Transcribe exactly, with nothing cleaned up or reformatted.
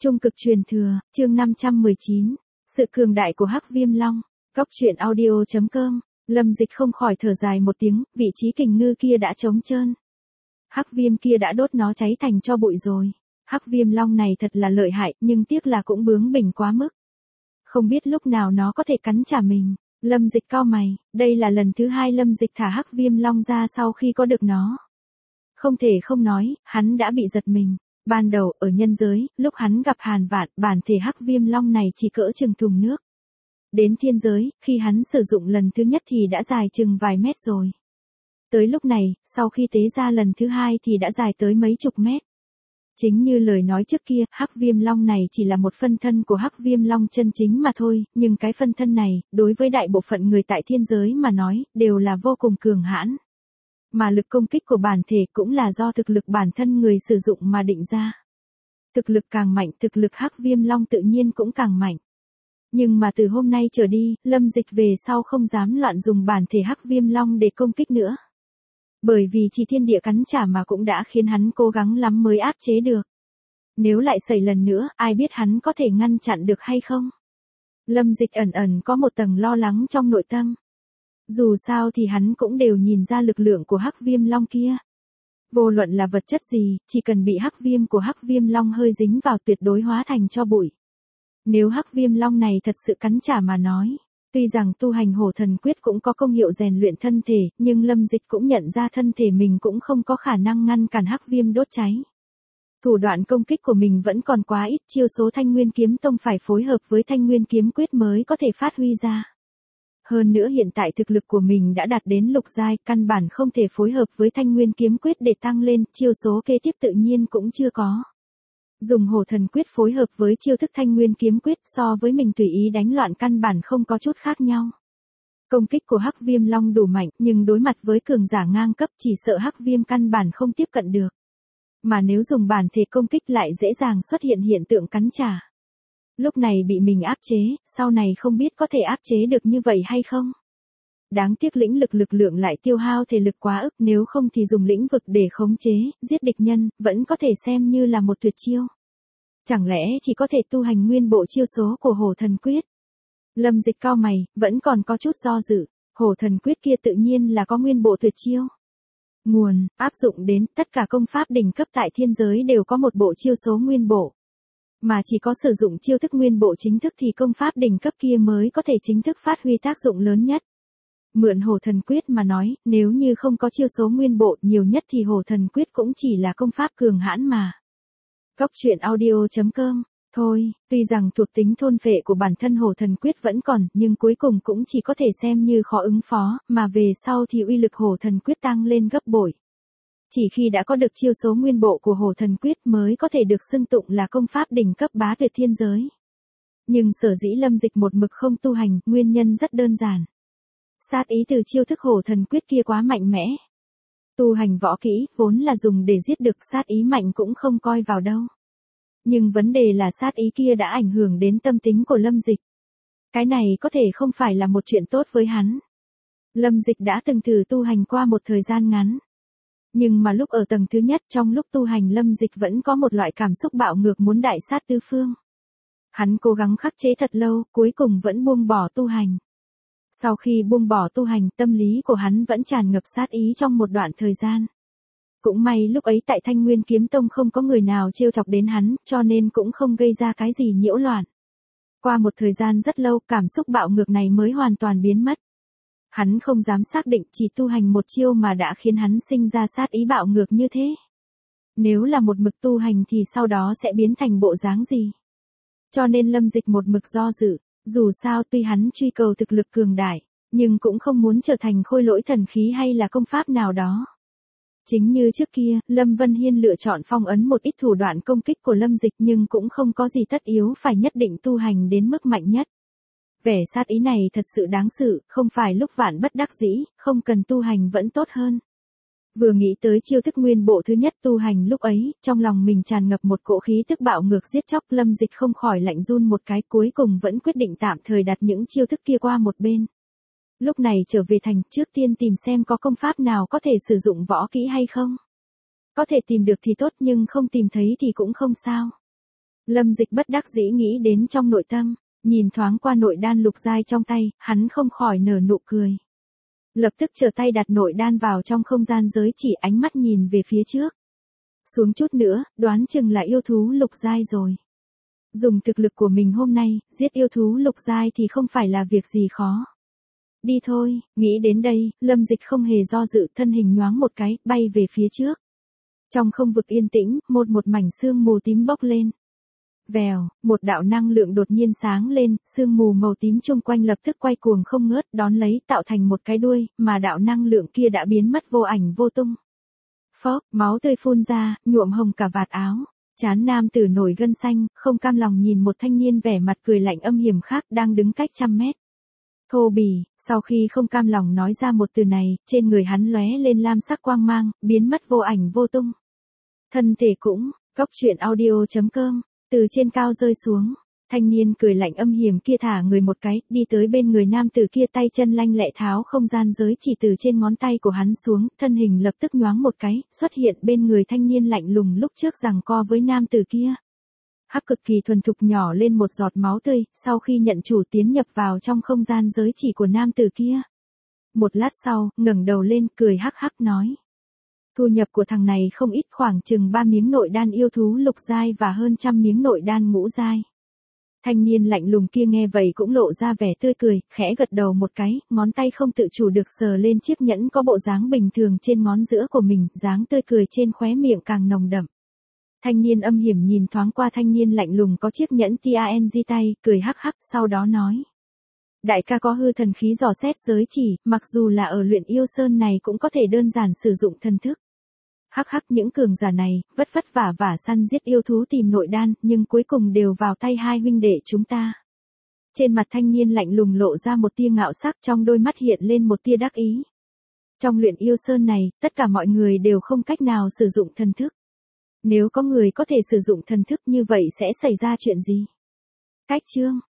Trung cực truyền thừa, chương năm trăm mười chín. Sự cường đại của Hắc Viêm Long. Góc truyện audio chấm com. Lâm Dịch không khỏi thở dài một tiếng, vị trí kình ngư kia đã trống trơn. Hắc Viêm kia đã đốt nó cháy thành tro bụi rồi. Hắc Viêm Long này thật là lợi hại, nhưng tiếc là cũng bướng bỉnh quá mức. Không biết lúc nào nó có thể cắn trả mình. Lâm Dịch cau mày, đây là lần thứ hai Lâm Dịch thả Hắc Viêm Long ra sau khi có được nó. Không thể không nói, hắn đã bị giật mình. Ban đầu, ở nhân giới, lúc hắn gặp Hàn Vạn, bản thể Hắc Viêm Long này chỉ cỡ chừng thùng nước. Đến thiên giới, khi hắn sử dụng lần thứ nhất thì đã dài chừng vài mét rồi. Tới lúc này, sau khi tế ra lần thứ hai thì đã dài tới mấy chục mét. Chính như lời nói trước kia, Hắc Viêm Long này chỉ là một phân thân của Hắc Viêm Long chân chính mà thôi, nhưng cái phân thân này, đối với đại bộ phận người tại thiên giới mà nói, đều là vô cùng cường hãn. Mà lực công kích của bản thể cũng là do thực lực bản thân người sử dụng mà định ra. Thực lực càng mạnh, thực lực Hắc Viêm Long tự nhiên cũng càng mạnh. Nhưng mà từ hôm nay trở đi, Lâm Dịch về sau không dám loạn dùng bản thể Hắc Viêm Long để công kích nữa. Bởi vì chỉ thiên địa cắn trả mà cũng đã khiến hắn cố gắng lắm mới áp chế được. Nếu lại xảy lần nữa, ai biết hắn có thể ngăn chặn được hay không? Lâm Dịch ẩn ẩn có một tầng lo lắng trong nội tâm. Dù sao thì hắn cũng đều nhìn ra lực lượng của Hắc Viêm Long kia. Vô luận là vật chất gì, chỉ cần bị Hắc Viêm của Hắc Viêm Long hơi dính vào tuyệt đối hóa thành tro bụi. Nếu Hắc Viêm Long này thật sự cắn trả mà nói, tuy rằng tu hành Hổ Thần Quyết cũng có công hiệu rèn luyện thân thể, nhưng Lâm Dịch cũng nhận ra thân thể mình cũng không có khả năng ngăn cản Hắc Viêm đốt cháy. Thủ đoạn công kích của mình vẫn còn quá ít, chiêu số Thanh Nguyên Kiếm Tông phải phối hợp với Thanh Nguyên Kiếm Quyết mới có thể phát huy ra. Hơn nữa hiện tại thực lực của mình đã đạt đến lục giai, căn bản không thể phối hợp với Thanh Nguyên Kiếm Quyết để tăng lên, chiêu số kế tiếp tự nhiên cũng chưa có. Dùng Hổ Thần Quyết phối hợp với chiêu thức Thanh Nguyên Kiếm Quyết so với mình tùy ý đánh loạn căn bản không có chút khác nhau. Công kích của Hắc Viêm Long đủ mạnh, nhưng đối mặt với cường giả ngang cấp chỉ sợ Hắc Viêm căn bản không tiếp cận được. Mà nếu dùng bản thể công kích lại dễ dàng xuất hiện hiện tượng cắn trả. Lúc này bị mình áp chế, sau này không biết có thể áp chế được như vậy hay không. Đáng tiếc lĩnh lực lực lượng lại tiêu hao thể lực quá ức, nếu không thì dùng lĩnh vực để khống chế, giết địch nhân, vẫn có thể xem như là một tuyệt chiêu. Chẳng lẽ chỉ có thể tu hành nguyên bộ chiêu số của Hổ Thần Quyết? Lâm Dịch cau mày, vẫn còn có chút do dự, Hổ Thần Quyết kia tự nhiên là có nguyên bộ tuyệt chiêu. Nguồn, áp dụng đến, tất cả công pháp đỉnh cấp tại thiên giới đều có một bộ chiêu số nguyên bộ. Mà chỉ có sử dụng chiêu thức nguyên bộ chính thức thì công pháp đỉnh cấp kia mới có thể chính thức phát huy tác dụng lớn nhất. Mượn Hổ Thần Quyết mà nói, nếu như không có chiêu số nguyên bộ, nhiều nhất thì Hổ Thần Quyết cũng chỉ là công pháp cường hãn mà. Góc truyện audio chấm com. Thôi, tuy rằng thuộc tính thôn phệ của bản thân Hổ Thần Quyết vẫn còn, nhưng cuối cùng cũng chỉ có thể xem như khó ứng phó, mà về sau thì uy lực Hổ Thần Quyết tăng lên gấp bội. Chỉ khi đã có được chiêu số nguyên bộ của Hổ Thần Quyết mới có thể được xưng tụng là công pháp đỉnh cấp bá tuyệt thiên giới. Nhưng sở dĩ Lâm Dịch một mực không tu hành, nguyên nhân rất đơn giản. Sát ý từ chiêu thức Hổ Thần Quyết kia quá mạnh mẽ. Tu hành võ kỹ, vốn là dùng để giết được, sát ý mạnh cũng không coi vào đâu. Nhưng vấn đề là sát ý kia đã ảnh hưởng đến tâm tính của Lâm Dịch. Cái này có thể không phải là một chuyện tốt với hắn. Lâm Dịch đã từng thử tu hành qua một thời gian ngắn. Nhưng mà lúc ở tầng thứ nhất, trong lúc tu hành Lâm Dịch vẫn có một loại cảm xúc bạo ngược muốn đại sát tứ phương. Hắn cố gắng khắc chế thật lâu, cuối cùng vẫn buông bỏ tu hành. Sau khi buông bỏ tu hành, tâm lý của hắn vẫn tràn ngập sát ý trong một đoạn thời gian. Cũng may lúc ấy tại Thanh Nguyên Kiếm Tông không có người nào trêu chọc đến hắn, cho nên cũng không gây ra cái gì nhiễu loạn. Qua một thời gian rất lâu, cảm xúc bạo ngược này mới hoàn toàn biến mất. Hắn không dám xác định chỉ tu hành một chiêu mà đã khiến hắn sinh ra sát ý bạo ngược như thế. Nếu là một mực tu hành thì sau đó sẽ biến thành bộ dáng gì? Cho nên Lâm Dịch một mực do dự, dù sao tuy hắn truy cầu thực lực cường đại, nhưng cũng không muốn trở thành khôi lỗi thần khí hay là công pháp nào đó. Chính như trước kia, Lâm Vân Hiên lựa chọn phong ấn một ít thủ đoạn công kích của Lâm Dịch nhưng cũng không có gì tất yếu phải nhất định tu hành đến mức mạnh nhất. Vẻ sát ý này thật sự đáng sự, không phải lúc vạn bất đắc dĩ, không cần tu hành vẫn tốt hơn. Vừa nghĩ tới chiêu thức nguyên bộ thứ nhất tu hành lúc ấy, trong lòng mình tràn ngập một cỗ khí tức bạo ngược giết chóc, Lâm Dịch không khỏi lạnh run một cái, cuối cùng vẫn quyết định tạm thời đặt những chiêu thức kia qua một bên. Lúc này trở về thành, trước tiên tìm xem có công pháp nào có thể sử dụng võ kỹ hay không. Có thể tìm được thì tốt nhưng không tìm thấy thì cũng không sao. Lâm Dịch bất đắc dĩ nghĩ đến trong nội tâm, nhìn thoáng qua nội đan lục giai trong tay, hắn không khỏi nở nụ cười. Lập tức trở tay đặt nội đan vào trong không gian giới chỉ, ánh mắt nhìn về phía trước. Xuống chút nữa, đoán chừng là yêu thú lục giai rồi. Dùng thực lực của mình hôm nay, giết yêu thú lục giai thì không phải là việc gì khó. Đi thôi, nghĩ đến đây, Lâm Dịch không hề do dự, thân hình nhoáng một cái, bay về phía trước. Trong không vực yên tĩnh, một một mảnh sương mù tím bốc lên. Vèo, một đạo năng lượng đột nhiên sáng lên, sương mù màu tím chung quanh lập tức quay cuồng không ngớt, đón lấy tạo thành một cái đuôi, mà đạo năng lượng kia đã biến mất vô ảnh vô tung. Phốc, máu tươi phun ra, nhuộm hồng cả vạt áo. Trán nam tử nổi gân xanh, không cam lòng nhìn một thanh niên vẻ mặt cười lạnh âm hiểm khác đang đứng cách trăm mét. Thô bỉ, sau khi không cam lòng nói ra một từ này, trên người hắn lóe lên lam sắc quang mang, biến mất vô ảnh vô tung. Thân thể cũng, cốc truyện audio chấm com, từ trên cao rơi xuống. Thanh niên cười lạnh âm hiểm kia thả người một cái, đi tới bên người nam tử kia, tay chân lanh lẹ tháo không gian giới chỉ từ trên ngón tay của hắn xuống, thân hình lập tức nhoáng một cái, xuất hiện bên người thanh niên lạnh lùng lúc trước giằng co với nam tử kia. Hắc cực kỳ thuần thục nhỏ lên một giọt máu tươi, sau khi nhận chủ tiến nhập vào trong không gian giới chỉ của nam tử kia. Một lát sau, ngẩng đầu lên, cười hắc hắc nói. Thu nhập của thằng này không ít, khoảng chừng ba miếng nội đan yêu thú lục giai và hơn trăm miếng nội đan ngũ giai. Thanh niên lạnh lùng kia nghe vậy cũng lộ ra vẻ tươi cười, khẽ gật đầu một cái, ngón tay không tự chủ được sờ lên chiếc nhẫn có bộ dáng bình thường trên ngón giữa của mình, dáng tươi cười trên khóe miệng càng nồng đậm. Thanh niên âm hiểm nhìn thoáng qua thanh niên lạnh lùng có chiếc nhẫn tang tay, cười hắc hắc, sau đó nói. Đại ca có hư thần khí dò xét giới chỉ, mặc dù là ở luyện yêu sơn này cũng có thể đơn giản sử dụng thần thức. Hắc hắc, những cường giả này, vất vất vả vả săn giết yêu thú tìm nội đan, nhưng cuối cùng đều vào tay hai huynh đệ chúng ta. Trên mặt thanh niên lạnh lùng lộ ra một tia ngạo sắc, trong đôi mắt hiện lên một tia đắc ý. Trong luyện yêu sơn này, tất cả mọi người đều không cách nào sử dụng thần thức. Nếu có người có thể sử dụng thần thức như vậy sẽ xảy ra chuyện gì? Cách chương